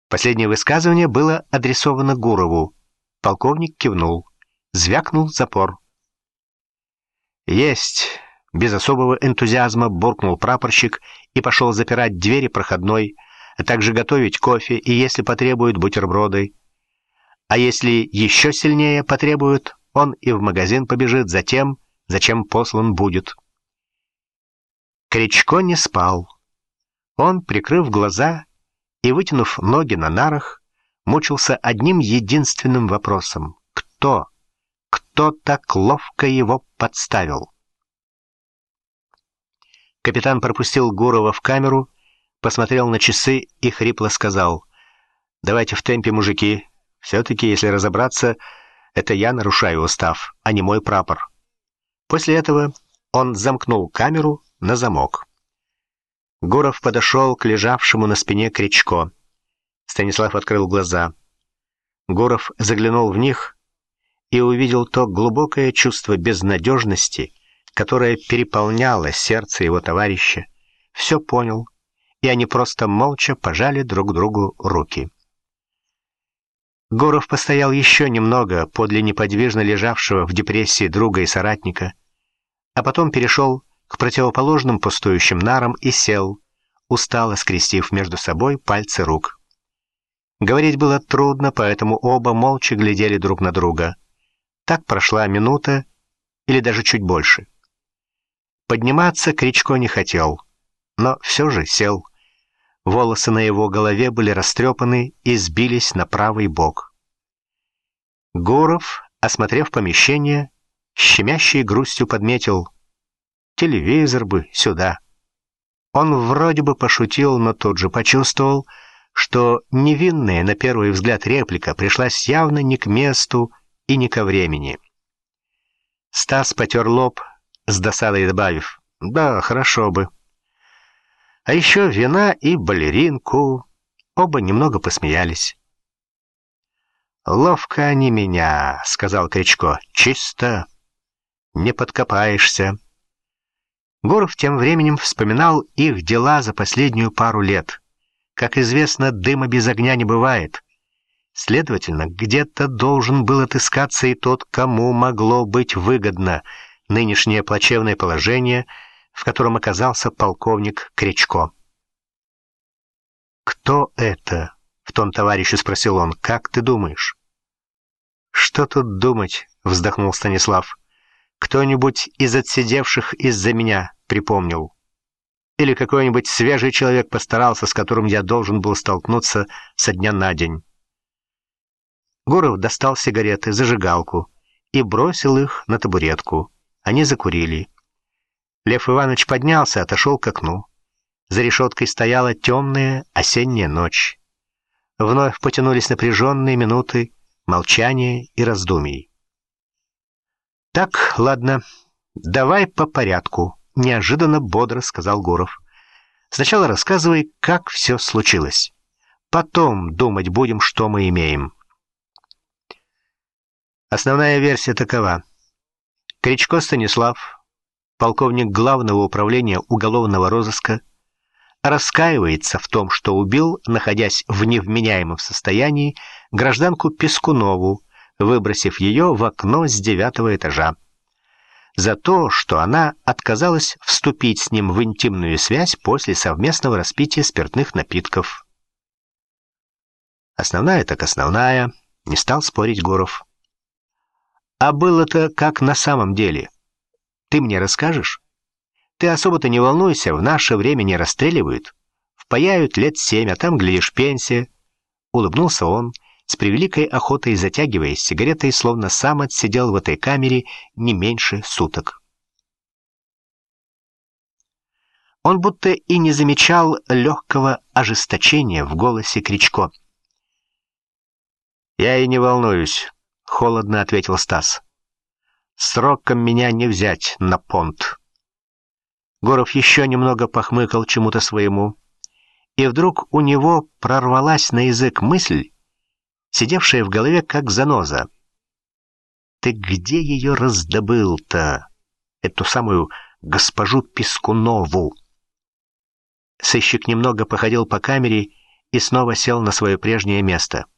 Последнее высказывание было адресовано Гурову. Полковник кивнул. Звякнул запор. «Есть!» — без особого энтузиазма буркнул прапорщик и пошел запирать двери проходной, а также готовить кофе и, если потребуют, бутерброды. А если еще сильнее потребуют, он и в магазин побежит за тем, зачем послан будет. Кричко не спал. Он, прикрыв глаза и вытянув ноги на нарах, мучился одним единственным вопросом. Кто? Кто так ловко его подставил? Капитан пропустил Гурова в камеру, посмотрел на часы и хрипло сказал: «Давайте в темпе, мужики. Все-таки, если разобраться, это я нарушаю устав, а не мой прапор». После этого он замкнул камеру на замок. Гуров подошел к лежавшему на спине Кричко. Станислав открыл глаза. Гуров заглянул в них и увидел то глубокое чувство безнадежности, которое переполняло сердце его товарища. Все понял, и они просто молча пожали друг другу руки. Гуров постоял еще немного подле неподвижно лежавшего в депрессии друга и соратника, а потом перешел к противоположным пустующим нарам и сел, устало скрестив между собой пальцы рук. Говорить было трудно, поэтому оба молча глядели друг на друга. Так прошла минута или даже чуть больше. Подниматься Кричко не хотел, но все же сел. Волосы на его голове были растрепаны и сбились на правый бок. Гуров, осмотрев помещение, щемящей грустью подметил: «Телевизор бы сюда». Он вроде бы пошутил, но тут же почувствовал, что невинная на первый взгляд реплика пришлась явно не к месту и не ко времени. Стас потер лоб, с досадой добавив: «Да, хорошо бы». А еще вина и балеринку. Оба немного посмеялись. «Ловко они меня», — сказал Кричко. «Чисто. Не подкопаешься». Гуров тем временем вспоминал их дела за последнюю пару лет. Как известно, дыма без огня не бывает. Следовательно, где-то должен был отыскаться и тот, кому могло быть выгодно нынешнее плачевное положение, в котором оказался полковник Кричко. «Кто это?» — в тон товарищу спросил он. «Как ты думаешь?» «Что тут думать?» — вздохнул Станислав. «Кто-нибудь из отсидевших из-за меня припомнил. Или какой-нибудь свежий человек постарался, с которым я должен был столкнуться со дня на день». Гуров достал сигареты, зажигалку и бросил их на табуретку. Они закурили. Лев Иванович поднялся, отошел к окну. За решеткой стояла темная осенняя ночь. Вновь потянулись напряженные минуты молчания и раздумий. «Так, ладно, давай по порядку», — неожиданно бодро сказал Гуров. «Сначала рассказывай, как все случилось. Потом думать будем, что мы имеем». Основная версия такова. Кричко Станислав, полковник Главного управления уголовного розыска, раскаивается в том, что убил, находясь в невменяемом состоянии, гражданку Пискунову, выбросив ее в окно с 9-го этажа. За то, что она отказалась вступить с ним в интимную связь после совместного распития спиртных напитков. Основная так основная, не стал спорить Гуров. А было-то как на самом деле? Ты мне расскажешь? Ты особо-то не волнуйся, в наше время не расстреливают. Впаяют лет 7, а там, глядишь, пенсия. Улыбнулся он, с превеликой охотой затягиваясь сигаретой, словно сам отсидел в этой камере не меньше суток. Он будто и не замечал легкого ожесточения в голосе Кричко. «Я и не волнуюсь», — холодно ответил Стас. «Сроком меня не взять на понт». Гуров еще немного похмыкал чему-то своему, и вдруг у него прорвалась на язык мысль, сидевшая в голове как заноза. «Ты где ее раздобыл-то, эту самую госпожу Пискунову?» Сыщик немного походил по камере и снова сел на свое прежнее место.